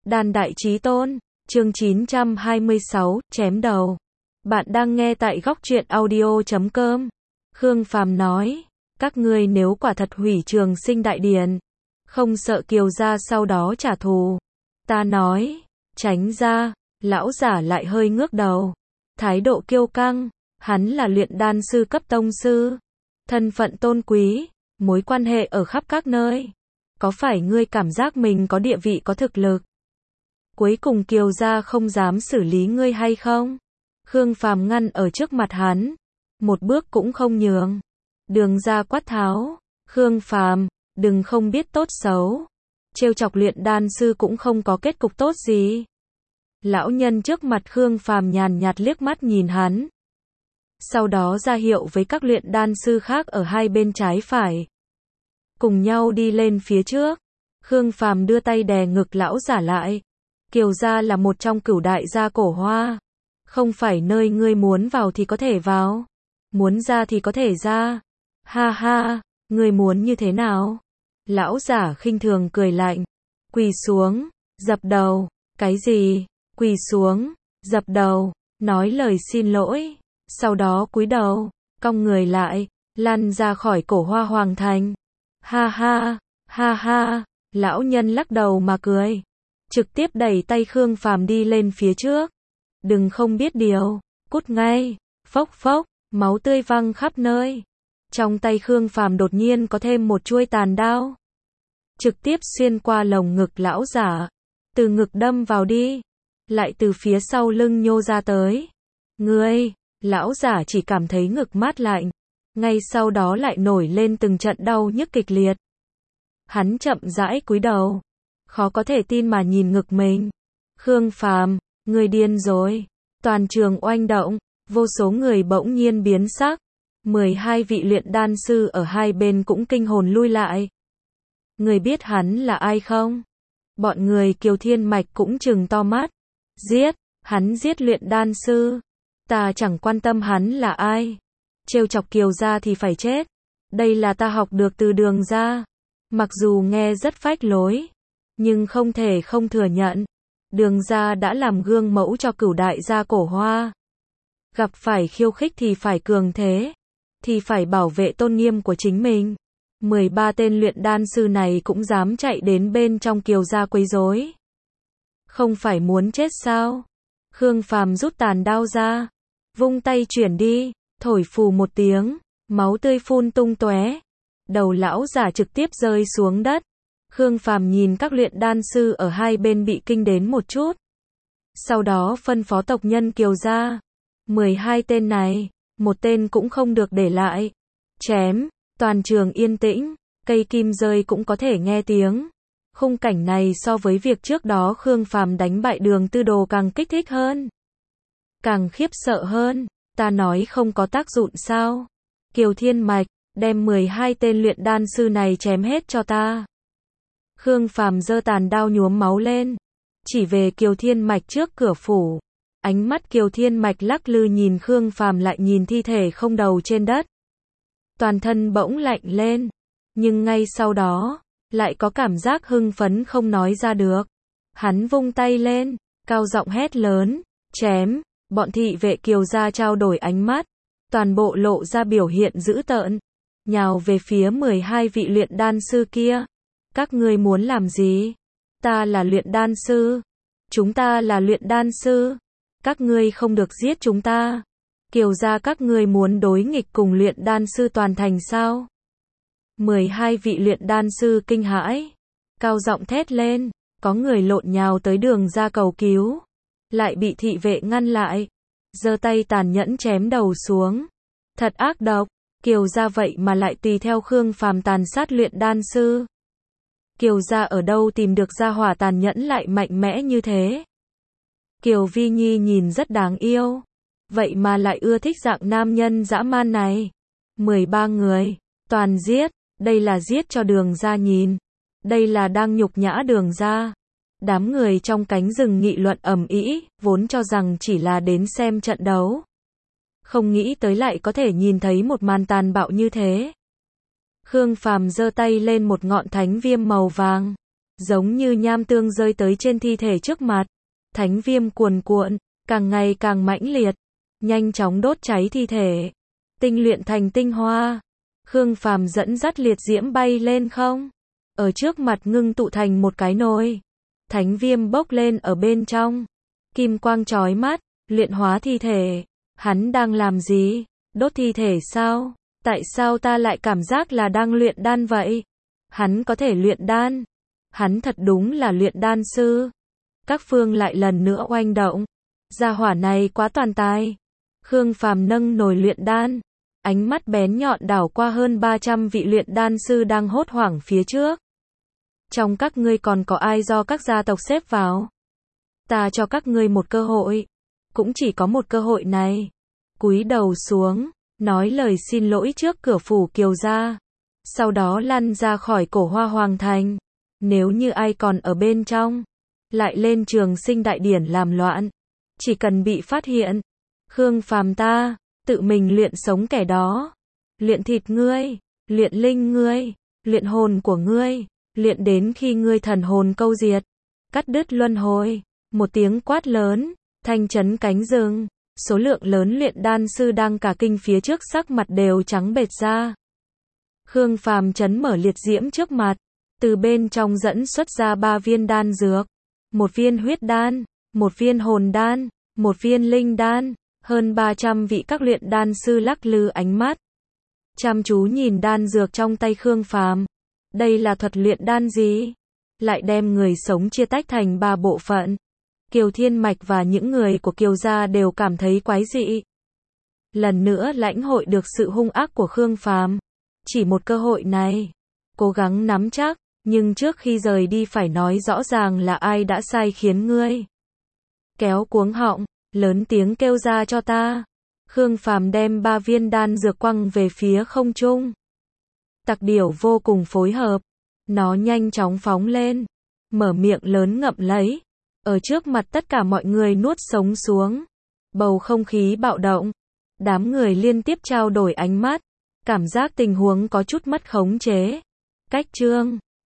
Đàn đại chí tôn, chương 926, chém đầu. Bạn đang nghe tại góc truyện audio.com. Khương Phàm nói, các ngươi nếu quả thật hủy Trường Sinh đại điện, không sợ Kiều gia sau đó trả thù. Ta nói, tránh ra, lão giả lại hơi ngước đầu. Thái độ kiêu căng, hắn là luyện đan sư cấp tông sư. Thân phận tôn quý, mối quan hệ ở khắp các nơi. Có phải ngươi cảm giác mình có địa vị có thực lực? Cuối cùng Kiều gia không dám xử lý ngươi hay không? Khương Phàm ngăn ở trước mặt hắn, một bước cũng không nhường. Đường gia quát tháo, Khương Phàm, đừng không biết tốt xấu. Trêu chọc luyện đan sư cũng không có kết cục tốt gì. Lão nhân trước mặt Khương Phàm nhàn nhạt liếc mắt nhìn hắn. Sau đó ra hiệu với các luyện đan sư khác ở hai bên trái phải. Cùng nhau đi lên phía trước. Khương Phàm đưa tay đè ngực lão giả lại. Kiều gia là một trong cửu đại gia cổ Hoa. Không phải nơi ngươi muốn vào thì có thể vào. Muốn ra thì có thể ra. Ha ha, ngươi muốn như thế nào? Lão giả khinh thường cười lạnh. Quỳ xuống, dập đầu. Cái gì? Quỳ xuống, dập đầu, nói lời xin lỗi. Sau đó cúi đầu, cong người lại, lăn ra khỏi cổ Hoa Hoàng Thành. Ha ha, ha ha, lão nhân lắc đầu mà cười. Trực tiếp đẩy tay Khương Phàm đi lên phía trước. Đừng không biết điều, cút ngay. Phốc phốc, máu tươi văng khắp nơi. Trong tay Khương Phàm đột nhiên có thêm một chuôi tàn đao. Trực tiếp xuyên qua lồng ngực lão giả. Từ ngực đâm vào đi. Lại từ phía sau lưng nhô ra tới. Ngươi, lão giả chỉ cảm thấy ngực mát lạnh. Ngay sau đó lại nổi lên từng trận đau nhức kịch liệt. Hắn chậm rãi cúi đầu. Khó có thể tin mà nhìn ngực mình. Khương Phàm, ngươi điên rồi. Toàn trường oanh động, vô số người bỗng nhiên biến sắc. 12 vị luyện đan sư ở hai bên cũng kinh hồn lui lại. Người biết hắn là ai không? Bọn người Kiều Thiên Mạch cũng trừng to mắt. Giết, hắn giết luyện đan sư. Ta chẳng quan tâm hắn là ai. Trêu chọc Kiều gia thì phải chết. Đây là ta học được từ Đường gia. Mặc dù nghe rất phách lối, nhưng không thể không thừa nhận. Đường gia đã làm gương mẫu cho cửu đại gia cổ Hoa. Gặp phải khiêu khích thì phải cường thế. Thì phải bảo vệ tôn nghiêm của chính mình. 13 tên luyện đan sư này cũng dám chạy đến bên trong Kiều gia quấy rối. Không phải muốn chết sao? Khương Phàm rút tàn đao ra. Vung tay chuyển đi. Thổi phù một tiếng. Máu tươi phun tung tóe. Đầu lão giả trực tiếp rơi xuống đất. Khương Phàm nhìn các luyện đan sư ở hai bên bị kinh đến một chút. Sau đó phân phó tộc nhân Kiều gia. 12 tên này, một tên cũng không được để lại. Chém, toàn trường yên tĩnh, cây kim rơi cũng có thể nghe tiếng. Khung cảnh này so với việc trước đó Khương Phàm đánh bại Đường Tư Đồ càng kích thích hơn. Càng khiếp sợ hơn, ta nói không có tác dụng sao? Kiều Thiên Mạch, đem 12 tên luyện đan sư này chém hết cho ta. Khương Phàm giơ tàn đao nhuốm máu lên, chỉ về Kiều Thiên Mạch trước cửa phủ. Ánh mắt Kiều Thiên Mạch lắc lư nhìn Khương Phàm lại nhìn thi thể không đầu trên đất. Toàn thân bỗng lạnh lên, nhưng ngay sau đó, lại có cảm giác hưng phấn không nói ra được. Hắn vung tay lên, cao giọng hét lớn, chém, bọn thị vệ Kiều gia trao đổi ánh mắt, toàn bộ lộ ra biểu hiện dữ tợn, nhào về phía 12 vị luyện đan sư kia. Các ngươi muốn làm gì? Ta là luyện đan sư. Chúng ta là luyện đan sư. Các ngươi không được giết chúng ta. Kiều gia các ngươi muốn đối nghịch cùng luyện đan sư toàn thành sao? 12 vị luyện đan sư kinh hãi, cao giọng thét lên, có người lộn nhào tới Đường gia cầu cứu, lại bị thị vệ ngăn lại, giơ tay tàn nhẫn chém đầu xuống. Thật ác độc, Kiều gia vậy mà lại tùy theo Khương Phàm tàn sát luyện đan sư. Kiều gia ở đâu tìm được gia hỏa tàn nhẫn lại mạnh mẽ như thế? Kiều Vi Nhi nhìn rất đáng yêu, vậy mà lại ưa thích dạng nam nhân dã man này. 13 người, toàn giết, đây là giết cho Đường gia nhìn. Đây là đang nhục nhã Đường gia. Đám người trong cánh rừng nghị luận ầm ĩ, vốn cho rằng chỉ là đến xem trận đấu. Không nghĩ tới lại có thể nhìn thấy một màn tàn bạo như thế. Khương Phàm giơ tay lên một ngọn thánh viêm màu vàng. giống như nham tương rơi tới trên thi thể trước mặt. Thánh viêm cuồn cuộn, càng ngày càng mãnh liệt, nhanh chóng đốt cháy thi thể, tinh luyện thành tinh hoa. Khương Phàm dẫn dắt liệt diễm bay lên không, ở trước mặt ngưng tụ thành một cái nồi. Thánh viêm bốc lên ở bên trong, kim quang chói mắt, luyện hóa thi thể. Hắn đang làm gì? Đốt thi thể sao? Tại sao ta lại cảm giác là đang luyện đan vậy? Hắn có thể luyện đan. Hắn thật đúng là luyện đan sư. Các phương lại lần nữa oanh động. Gia hỏa này quá toàn tài. Khương Phàm nâng nồi luyện đan, ánh mắt bén nhọn đảo qua hơn 300 vị luyện đan sư đang hốt hoảng phía trước. Trong các ngươi còn có ai do các gia tộc xếp vào? Ta cho các ngươi một cơ hội. Cũng chỉ có một cơ hội này. Cúi đầu xuống, nói lời xin lỗi trước cửa phủ Kiều gia. Sau đó lăn ra khỏi Cổ Hoa Hoàng Thành. Nếu như ai còn ở bên trong, lại lên Trường Sinh đại điển làm loạn, chỉ cần bị phát hiện, Khương Phàm ta tự mình luyện sống kẻ đó, luyện thịt ngươi, luyện linh ngươi, luyện hồn của ngươi, luyện đến khi ngươi thần hồn câu diệt, cắt đứt luân hồi. Một tiếng quát lớn, thanh chấn cánh rừng, số lượng lớn luyện đan sư đang cả kinh phía trước sắc mặt đều trắng bệch ra. Khương Phàm chấn mở liệt diễm trước mặt, từ bên trong dẫn xuất ra 3 viên đan dược, một viên huyết đan, một viên hồn đan, một viên linh đan. Hơn 300 vị các luyện đan sư lắc lư ánh mắt, chăm chú nhìn đan dược trong tay Khương Phàm. Đây là thuật luyện đan gì? Lại đem người sống chia tách thành 3 bộ phận. Kiều Thiên Mạch và những người của Kiều gia đều cảm thấy quái dị. Lần nữa lãnh hội được sự hung ác của Khương Phàm. Chỉ một cơ hội này, cố gắng nắm chắc, nhưng trước khi rời đi phải nói rõ ràng là ai đã sai khiến ngươi. Kéo cuống họng, lớn tiếng kêu ra cho ta. Khương Phàm đem 3 viên đan dược quăng về phía không trung. Tặc điểu vô cùng phối hợp, nó nhanh chóng phóng lên, mở miệng lớn ngậm lấy, ở trước mặt tất cả mọi người nuốt sống xuống. Bầu không khí bạo động, đám người liên tiếp trao đổi ánh mắt, cảm giác tình huống có chút mất khống chế. Cách chương